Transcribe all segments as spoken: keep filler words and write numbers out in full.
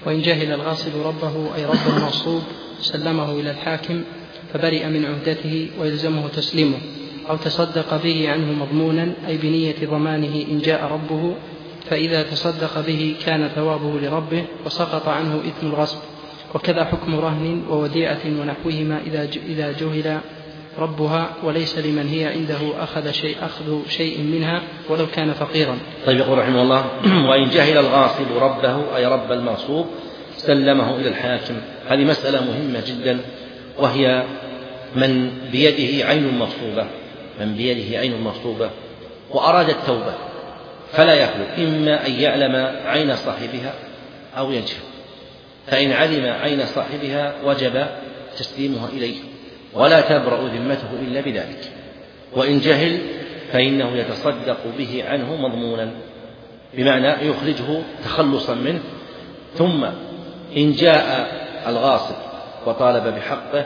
وإن جهل الغاصب ربه أي رب المغصوب سلمه إلى الحاكم فبرئ من عهدته ويلزمه تسليمه، أو تصدق به عنه مضمونا أي بنية ضمانه إن جاء ربه، فإذا تصدق به كان ثوابه لربه وسقط عنه إثم الغصب. وكذا حكم رهن ووديعة ونحوهما إذا جهل ربها وليس لمن هي عنده أخذ شيء, أخذ شيء منها ولو كان فقيرا. طيب يقول رحمه الله: وإن جهل الغاصب ربه أي رب المغصوب سلمه إلى الحاكم. هذه مسألة مهمة جدا، وهي من بيده عين مغصوبة من بيده عين مغصوبة وأراد التوبة فلا يخلو إما أن يعلم عين صاحبها أو يجهل، فإن علم عين صاحبها وجب تسليمها إليه ولا تبرأ ذمته إلا بذلك، وإن جهل فإنه يتصدق به عنه مضمونا، بمعنى يخرجه تخلصا منه. ثم إن جاء الغاصب وطالب بحقه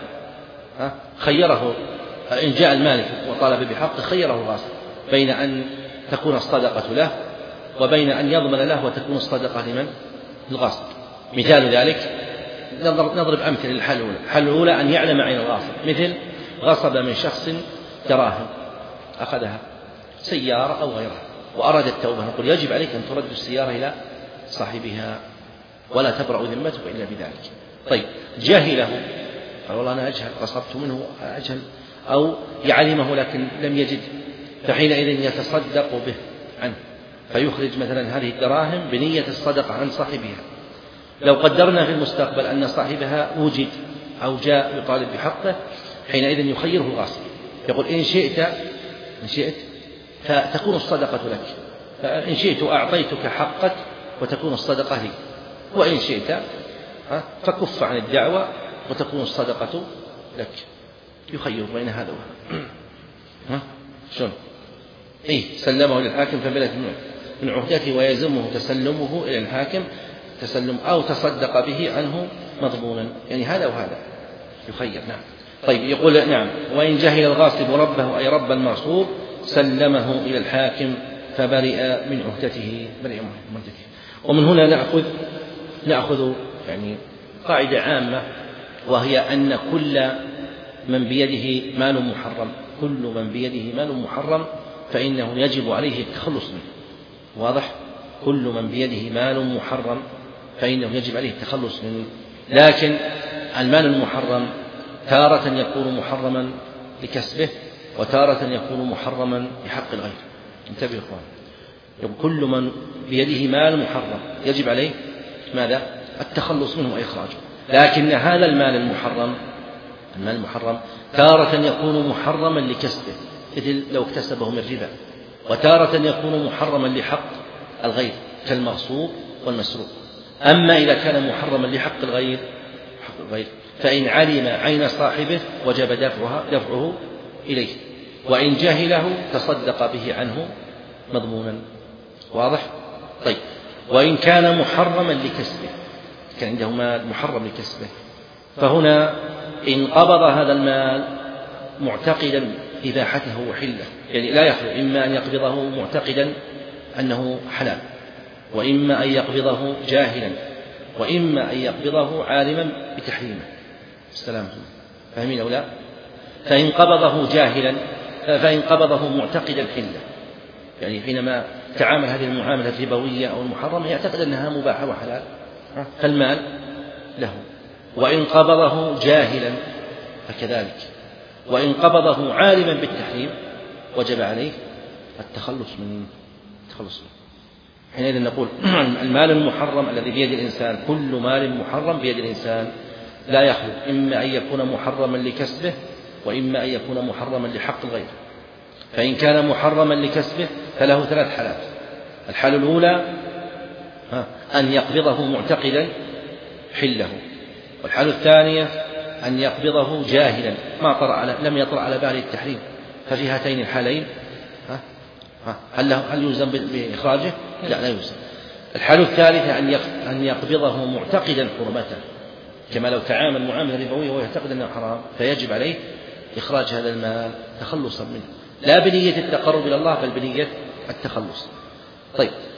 خيره، إن جاء المالك وطالب بحقه خيره الغاصب بين أن تكون الصدقة له وبين أن يضمن له وتكون الصدقة لمن؟ الغاصب. مثال ذلك نضرب أمثلة للحل الأولى. الحل الأولى أن يعلم عين الغاصب، مثل غصب من شخص دراهم أخذها سيارة أو غيرها وأراد التوبة، نقول يجب عليك أن ترد السيارة إلى صاحبها ولا تبرأ ذمتك إلا بذلك. طيب جهله، قال والله أنا أجهل، غصبت منه أجهل، أو يعلمه لكن لم يجد، فحينئذ يتصدق به عنه فيخرج مثلا هذه الدراهم بنية الصدقة عن صاحبها. لو قدرنا في المستقبل أن صاحبها وجد أو جاء يطالب بحقه، حينئذ يخيره الغاصب، يقول إن شئت إن شئت فتكون الصدقة لك، فإن شئت أعطيتك حقك وتكون الصدقة لي، وإن شئت فكف عن الدعوة وتكون الصدقة لك. يخير بين هذا وهذا. ها شلون؟ إيه سلمه للحاكم فبلت من عهدته ويلزمه تسلمه إلى الحاكم تسلم أو تصدق به عنه مضمونا، يعني هذا وهذا يخير. نعم. طيب يقول نعم: وإن جهل الغاصب ربه أي رب المغصوب سلمه إلى الحاكم فبرئ من عهدته برئ من عهدته. ومن هنا نأخذ نأخذ يعني قاعدة عامة، وهي أن كل من بيده مال محرم كل من بيده مال محرم فإنه يجب عليه التخلص منه. واضح؟ كل من بيده مال محرم فإنه يجب عليه التخلص منه. لكن المال المحرم تارة يكون محرما لكسبه وتارة يكون محرما لحق الغير. انتبهوا اخوان، كل من بيده مال محرم يجب عليه ماذا؟ التخلص منه وإخراجه. لكن هذا المال المحرم المال المحرم تارة يكون محرما لكسبه، مثل لو اكتسبه من ربا، وتارة يكون محرما لحق الغير كالمغصوب والمسروق. أما إذا كان محرما لحق الغير حق الغير فإن علم عين صاحبه وجب دفعها دفعه إليه، وإن جهله تصدق به عنه مضمونا. واضح؟ طيب وإن كان محرما لكسبه، كان عنده مال محرم لكسبه، فهنا إن قبض هذا المال معتقدا إباحته وحله، يعني لا يخلو إما أن يقبضه معتقدا أنه حلال، وإما أن يقبضه جاهلا، وإما أن يقبضه عالما بتحريمه. السلام فاهمين أو لا؟ فإن قبضه جاهلا فإن قبضه معتقدا حله، يعني حينما تعامل هذه المعاملة الربوية أو المحرمة يعتقد أنها مباحة وحلال فالمال له. وإن قبضه جاهلا فكذلك، وإن قبضه عالما بالتحريم وجب عليه التخلص من التخلص منه. حينئذ نقول المال المحرم الذي بيد الإنسان، كل مال محرم بيد الإنسان لا يخلو إما أن يكون محرما لكسبه وإما أن يكون محرما لحق الغير. فإن كان محرما لكسبه فله ثلاث حالات. الحالة الأولى أن يقبضه معتقدا حله، والحالة الثانية أن يقبضه جاهلا ما طرأ على لم يطرأ على باله التحريم، ففي هاتين الحالين هل هل يلزم بإخراجه؟ لا لا يلزم. الحالة الثالثة أن يقبضه معتقدا حرمته، كما لو تعامل معاملة ربوية وهو يعتقد أنه حرام فيجب عليه إخراج هذا المال تخلصا منه، لا بنية التقرب إلى الله بل بنية التخلص. طيب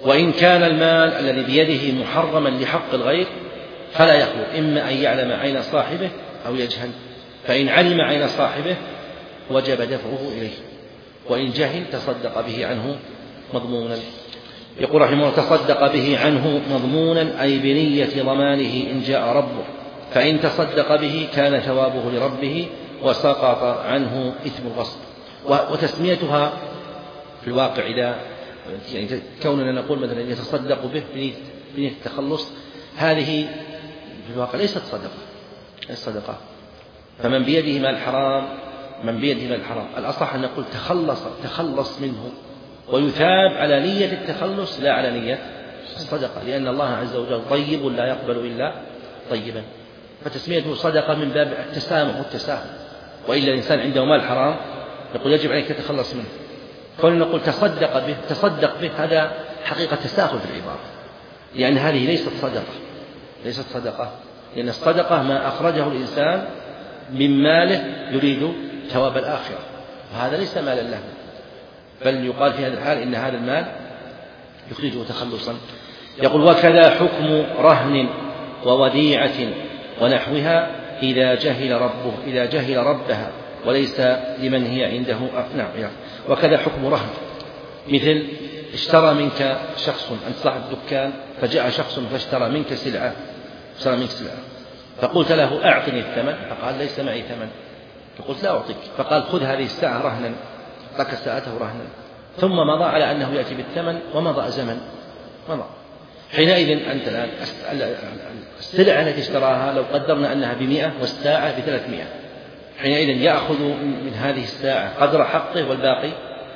وإن كان المال الذي بيده محرما لحق الغير فلا يخلو، إما أن يعلم عين صاحبه أو يجهل، فإن علم عين صاحبه وجب دفعه إليه، وإن جهل تصدق به عنه مضمونا. يقول رحمه الله: تصدق به عنه مضمونا أي بنية ضمانه إن جاء ربه، فإن تصدق به كان ثوابه لربه وسقط عنه إثم الغصب. وتسميتها في الواقع إذا يعني كوننا نقول مثلا يتصدق به بنية التخلص، هذه في الواقع ليست صدقة، ليست صدقة. فمن بيده مال حرام، من بيده مال حرام الأصح أن نقول تخلص تخلص منه، ويثاب على نية التخلص لا على نية الصدقة، لأن الله عز وجل طيب لا يقبل إلا طيبا، فتسميته صدقة من باب التسامح والتساهل. وإلا الإنسان عنده مال حرام نقول يجب عليك تتخلص منه، كون نقول تصدق به تصدق به هذا حقيقة تساهل في العبارة، لأن هذه ليست صدقة، ليست صدقة، لأن الصدقة ما أخرجه الإنسان من ماله يريد ثواب الآخرة، وهذا ليس مالا له، بل يقال في هذا الحال إن هذا المال يخرجه تخلصا. يقول: وكذا حكم رهن ووديعة ونحوها إذا جهل ربه إذا جهل ربها وليس لمن هي عنده نعم. وكذا حكم رهن، مثل اشترى منك شخص، أنت صاحب دكان، فجاء شخص فاشترى منك سلعة اشترى منك سلعة فقلت له: أعطني الثمن، فقال: ليس معي ثمن، فقلت: لا أعطيك، فقال: خذ هذه الساعة رهنا، أعطاك ساعته رهنا، ثم مضى على أنه يأتي بالثمن ومضى زمن مضى. حينئذ أنت الآن السلعة التي اشتراها لو قدرنا أنها بمئة والساعة بثلاثمائة، حينئذ يأخذ من هذه الساعة قدر حقه والباقي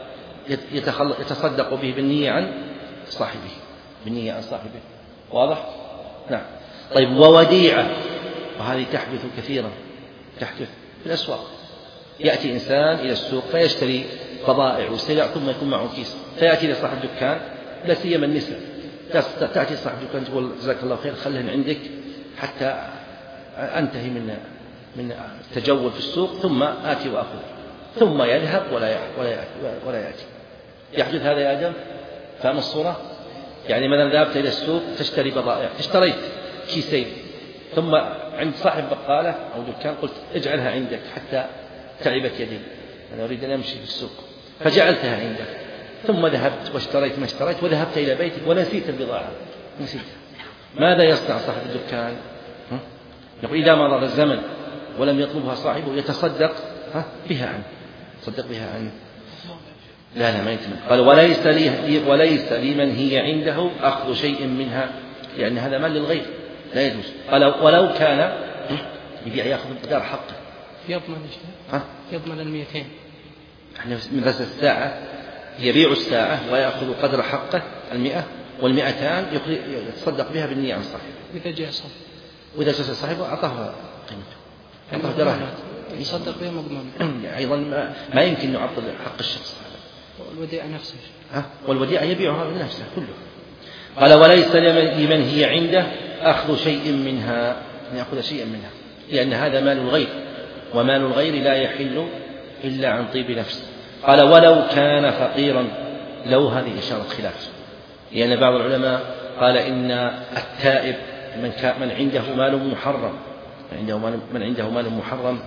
يتصدق به بالنية عن صاحبه، بالنية عن صاحبه. واضح؟ نعم. طيب، ووديعة، وهذه تحدث كثيرا، تحدث في الأسواق. يأتي إنسان إلى السوق فيشتري بضائع وسلع ثم يكون معه كيس، فيأتي لصاحب الدكان، لا سيما النساء، تأتي صاحب الدكان تقول: جزاك الله خير، خلهن عندك حتى أنتهي من من التجول في السوق ثم آتي وأخذ، ثم يذهب ولا ولا ولا يأتي. يحدث هذا يا آدم؟ فهم الصورة؟ يعني مثلا ذهبت إلى السوق تشتري بضائع، اشتريت كيسين، ثم عند صاحب بقالة أو دكان قلت: اجعلها عندك حتى تعبت يدي، أنا أريد أن أمشي في السوق، فجعلتها عندك، ثم ذهبت واشتريت ما اشتريت وذهبت إلى بيتك ونسيت البضاعة، نسيت. ماذا يصنع صاحب الدكان؟ يقول: إذا مضى الزمن ولم يطلبها صاحبه يتصدق بها عنه، تصدق بها عنه. لا لا ما يتم. قال: وليس لي وليس لمن هي عنده أخذ شيء منها، لأن هذا مال للغير لا يجوز. قال: ولو كان يبيع يأخذ مقدار حقه، يضمن ها؟ يضمن المئتين. احنا من درس الساعة يبيع الساعة ويأخذ قدر حقه المئة، والمئتان يتصدق بها بالنية عن صاحبه. إذا جاء صاحبه وإذا جاء صاحبه أعطاه قيمته، أعطاه دراهم، يصدق بها مضمون. أيضا ما, ما يمكن نعطل حق الشخص. والوديعة نفسه، ها؟ والوديعة يبيعها بنفسه كله. قال: وليس لمن هي عنده أخذ شيء منها، أن يأخذ شيئا منها، لأن هذا مال الغير، ومال الغير لا يحل إلا عن طيب نفس. قال: ولو كان فقيرا، لو هذه إشارة خلاف، لأن بعض العلماء قال إن التائب من, من عنده مال محرم، من عنده مال, من عنده مال محرم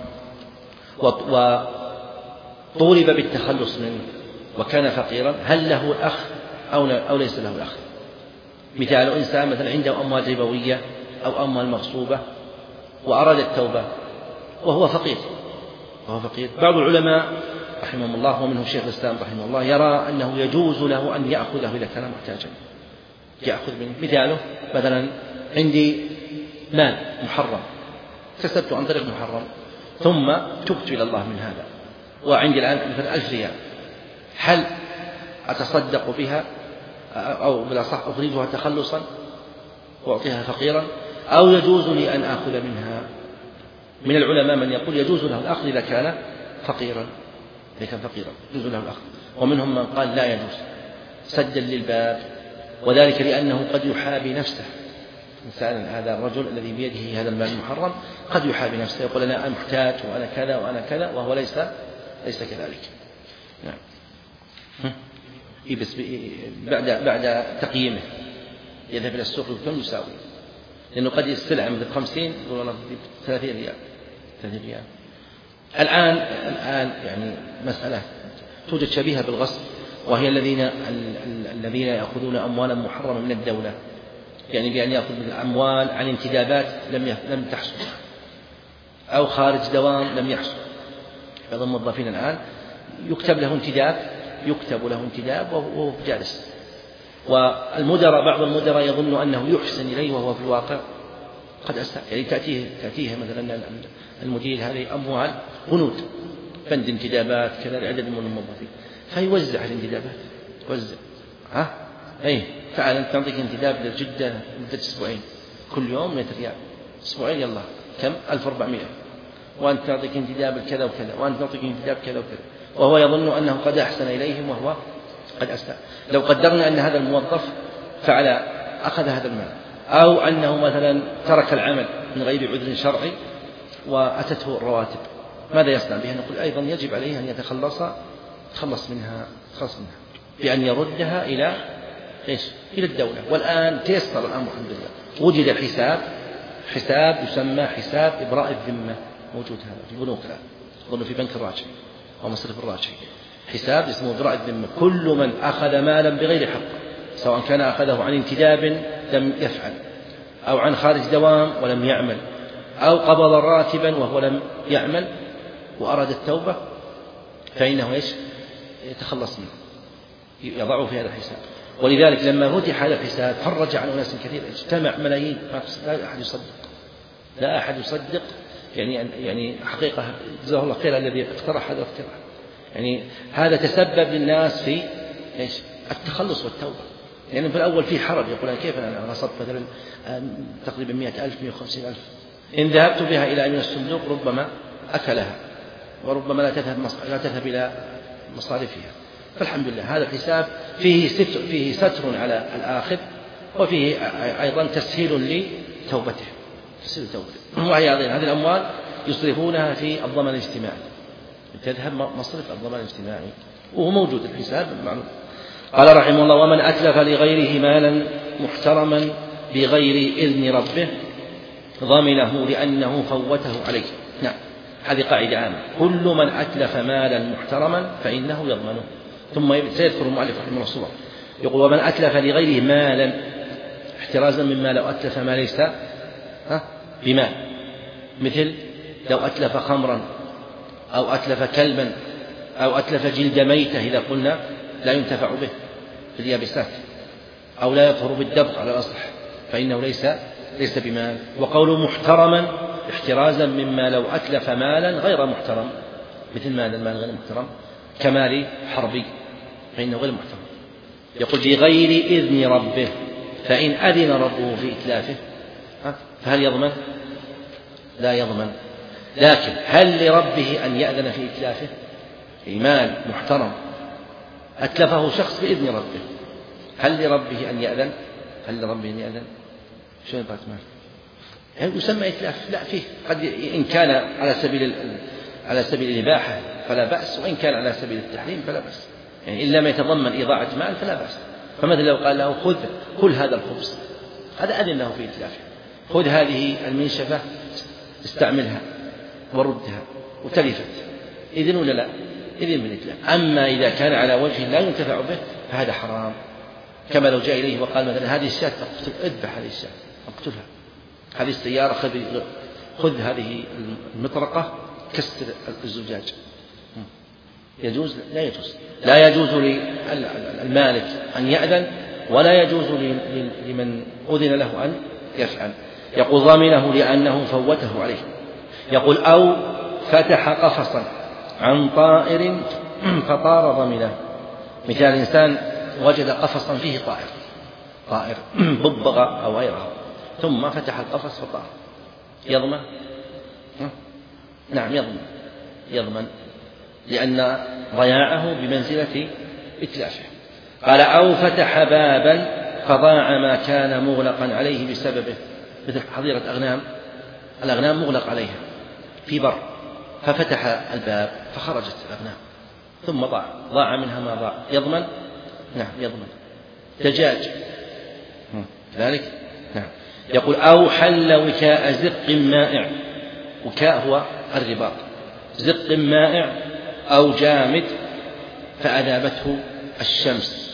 وطولب بالتخلص منه وكان فقيرا، هل له أخ أو, أو ليس له أخ؟ مثال إنسان مثلا عنده أموال ربوية أو أموال مغصوبة وأراد التوبة وهو فقير وهو فقير بعض العلماء رحمهم الله ومنهم شيخ الإسلام رحمه الله يرى أنه يجوز له أن يأخذه إذا كان محتاجا، يأخذ منه. مثاله مثلا عندي مال محرم كسبته عن طريق محرم ثم تبت إلى الله من هذا، وعندي الآن مثلا ألف ريال، هل أتصدق بها أو بالأصح أخرجها تخلصا وأعطيها فقيرا، أو يجوز لي أن آخذ منها؟ من العلماء من يقول يجوز له الأخذ إذا كان فقيرا، إذا كان فقيرا يجوز له الأخذ، ومنهم من قال لا يجوز سدا للباب، وذلك لأنه قد يحابي نفسه. إنسان هذا الرجل الذي بيده هذا المال المحرم قد يحابي نفسه، يقول أنا محتاج وأنا كذا وأنا كذا، وهو ليس ليس كذلك. نعم. بس بعد بعد تقييمه يذهب إلى السوق كم يساوي، لأنه قد السلعة مثل خمسين يقول والله ثلاثين ريال ثلاثين ريال. الآن الآن يعني مسألة توجد شبيهة بالغصب، وهي الذين الذين يأخذون أموالا محرمة من الدولة، يعني بأن يأخذ الأموال عن انتدابات لم لم تحصل أو خارج دوام لم يحصل. بعض الموظفين الآن يكتب له انتداب يكتب له انتداب وهو جالس، والمدراء بعض المدراء يظن أنه يحسن إليه وهو في الواقع قد أساء. يعني تأتيه تأتيه مثلا المدير هذه أموال هنود بند انتدابات كذا لعدد من الموظفين، فيوزع الانتدابات يوزع ها أي تعال أنت نعطيك انتداب لجدة مدة أسبوعين كل يوم مئة ريال، أسبوعين يلا كم ألف وأربعمائة، وأنت تعطيك انتداب كذا وكذا، وأنت تعطيك انتداب كذا وكذا، وهو يظن أنه قد أحسن إليهم وهو قد أساء. لو قدرنا أن هذا الموظف فعل أخذ هذا المال، أو أنه مثلا ترك العمل من غير عذر شرعي وأتته الرواتب، ماذا يصنع بها؟ نقول أيضا يجب عليه أن يتخلص تخلص منها تخلص منها بأن يردها إلى إيش؟ إلى الدولة. والآن تيسر الأمر الحمد لله، وجد الحساب حساب يسمى حساب إبراء الذمة، موجود هذا في البنوك الآن، أظن في بنك الراجحي أو مصرف الراجحي، حساب اسمه إبراء الذمة. كل من أخذ مالا بغير حق، سواء كان أخذه عن انتداب لم يفعل، أو عن خارج دوام ولم يعمل، أو قبض راتبا وهو لم يعمل وأراد التوبة، فإنه إيش؟ يتخلص منه، يضعه في هذا الحساب. ولذلك لما فتح هذا الحساب فرج عن أناس كثير، اجتمع ملايين، لا أحد يصدق لا أحد يصدق يعني يعني حقيقة جزاه الله خير الذي اقترح هذا الاقتراح. يعني هذا تسبب للناس في إيش؟ التخلص والتوبة. لأن يعني في الأول في حرج، يقول كيف أنا غصبت مثلا تقريبا مئة ألف مئة وخمسين ألف، إن ذهبت بها إلى من الصندوق ربما أكلها، وربما لا تذهب لا تذهب إلى مصارفها. فالحمد لله هذا الحساب فيه ستر فيه ستر على الآخذ، وفيه أيضا تسهيل لتوبته تسهيل توبته. وهي هذه الأموال يصرفونها في الضمان الاجتماعي، تذهب مصرف الضمان الاجتماعي وهو موجود الحساب معلوم. قال رحمه الله: ومن أتلف لغيره مالا محترما بغير إذن ربه ضمنه لأنه فوته عليه. نعم، هذه قاعدة عامة، كل من أتلف مالا محترما فإنه يضمنه. ثم سيذكر المؤلف رحمه الله الصور، يقول: ومن أتلف لغيره مالا احترازا مما لو أتلف ما ليس بمال، مثل لو أتلف خمرا أو أتلف كلبا أو أتلف جلد ميتة، إذا قلنا لا ينتفع به في اليابسات، أو لا يطهر بالدبغ على الأصح، فإنه ليس ليس بمال. وقول محترما احترازا مما لو أتلف مالا غير محترم، مثل ماذا المال غير محترم؟ كمال حربي فإنه غير محترم. يقول: بغير إذن ربه، فإن أذن ربه في إتلافه فهل يضمن؟ لا يضمن. لكن هل لربه أن يأذن في إتلافه؟ مال محترم أتلفه شخص بإذن ربه، هل لربه أن يأذن؟ هل لربه أن يأذن؟ شو يبقى مال؟ يعني يسمى إتلاف؟ لا، فيه قد إن كان على سبيل على سبيل الإباحة فلا بأس، وإن كان على سبيل التحريم فلا بأس، يعني إن لم يتضمن إضاعة مال فلا بأس. فمثلا لو قال له: خذ كل هذا الخبز، هذا أذن له في إتلافه. خذ هذه المنشفة استعملها وردها وتلفت، إذن ولا لا؟ إذن من إتلاف. أما إذا كان على وجه لا ينتفع به فهذا حرام، كما لو جاء إليه وقال مثلا: هذه الشاة اذبح هذه الشاة اقتلها، هذه السيارة خذ خذ هذه المطرقة كسر الزجاج، يجوز؟ لا يجوز. لا يجوز للمالك أن يأذن، ولا يجوز لمن أذن له أن يفعل. يقول: ضامنه لأنه فوته عليه. يقول: أو فتح قفصا عن طائر فطار ضمنه، مثال إنسان وجد قفصا فيه طائر طائر ببغاء أو غيره، ثم فتح القفص فطار، يضمن؟ نعم يضمن يضمن لأن ضياعه بمنزلة إتلافه. قال: أو فتح بابا فضاع ما كان مغلقا عليه بسببه، مثل حظيرة أغنام، الأغنام مغلق عليها في بر، ففتح الباب فخرجت الأغنام ثم ضاع ضاع منها ما ضاع، يضمن؟ نعم يضمن. دجاج ذلك نعم. يقول أو حل وكاء زق مائع، وكاء هو الرباط، زق مائع أو جامد فأذابته الشمس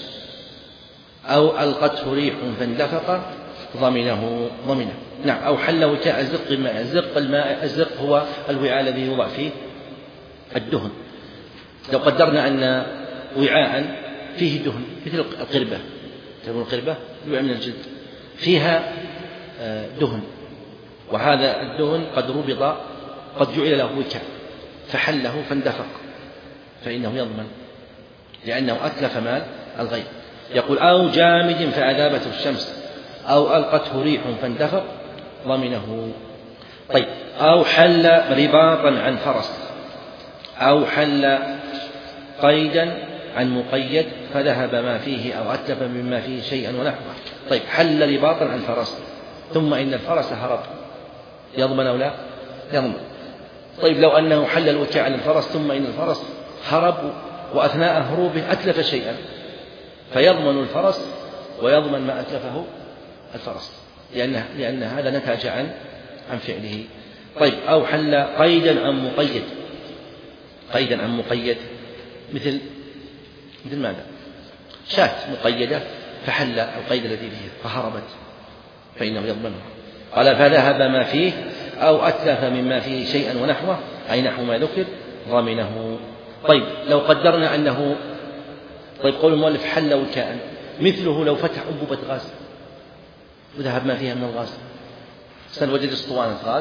أو ألقته ريح فاندفق ضمنه ضمنه. نعم. أو حل وكاء زق مائع، زق الماء، الزق هو الوعاء الذي يوضع فيه الدهن. لو قدرنا أن وعاء فيه دهن مثل القربة، تكون القربة وعاء من الجلد فيها دهن، وهذا الدهن قد ربط، قد جعل له وكاء فحله فاندفق فإنه يضمن لأنه أتلف مال الغير. يقول أو جامد فأذابته الشمس أو ألقته ريح فاندفق ضمنه. طيب أو حل رباطا عن فرس أو حل قيدا عن مقيد فذهب ما فيه أو أتلف مما فيه شيئا ونحوه. طيب حل رباطا عن فرس ثم إن الفرس هرب، يضمن أو لا؟ يضمن. طيب لو أنه حل الوكاء عن الفرس ثم إن الفرس هرب وأثناء هروبه أتلف شيئا، فيضمن الفرس ويضمن ما أتلفه الفرس، لأن, لأن هذا نتج عن عن فعله. طيب أو حل قيدا عن مقيد، قيدا عن مقيد مثل مثل ماذا؟ شاة مقيدة فحل القيد الذي فيها فهربت فإنه يضمنه. قال فذهب ما فيه أو أتلف مما فيه شيئا ونحوه، أي نحو ما ذكر ضمنه. طيب لو قدرنا أنه، طيب قول المؤلف حل وكاء، مثله لو فتح أنبوبة غاز وذهب ما فيها من الغاز، سنوجد اسطوانة غاز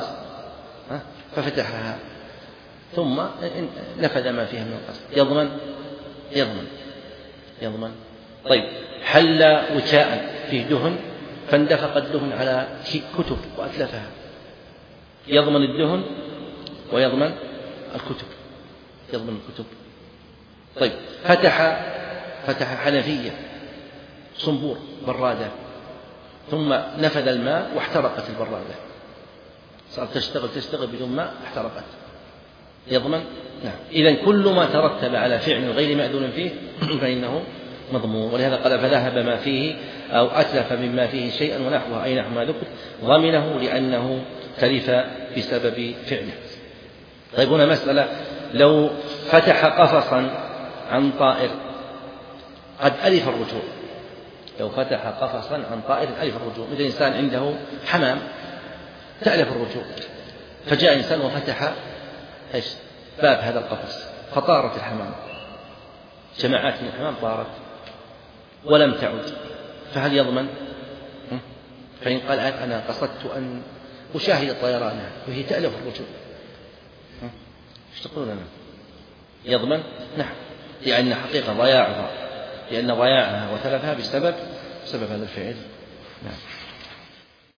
ففتحها ثم نفذ ما فيها من الغاز، يضمن يضمن يضمن. طيب حل وكاء فيه دهن فاندفق الدهن على كتب وأتلفها، يضمن الدهن ويضمن الكتب، يضمن الكتب. طيب فتح فتح حنفية صنبور برادة ثم نفذ الماء واحترقت البرادة، صارت تشتغل تشتغل بدون ماء احترقت، يضمن؟ نعم. إذن كل ما ترتب على فعل غير مأذون فيه فإنه مضمون. ولهذا قال فذهب ما فيه أو أتلف مما فيه شيئا ونحوه، أي نحو ما ذكر ضمنه لأنه تلف بسبب فعله. طيب هنا مسألة، لو فتح قفصا عن طائر قد ألف الرجوع، لو فتح قفصا عن طائر ألف الرجوع، مثل إنسان عنده حمام تألف الرجوع، فجاء إنسان وفتح إيش باب هذا القفص فطارت الحمام، جماعات من الحمام طارت ولم تعد، فهل يضمن؟ فإن قال أنا قصدت أن أشاهد الطيران وهي تألف الرجوع، ايش تقولون لنا؟ يضمن؟ نعم، لأن حقيقة ضياعها، لأن ضياعها وتلفها بسبب بسبب هذا الفعل. نعم.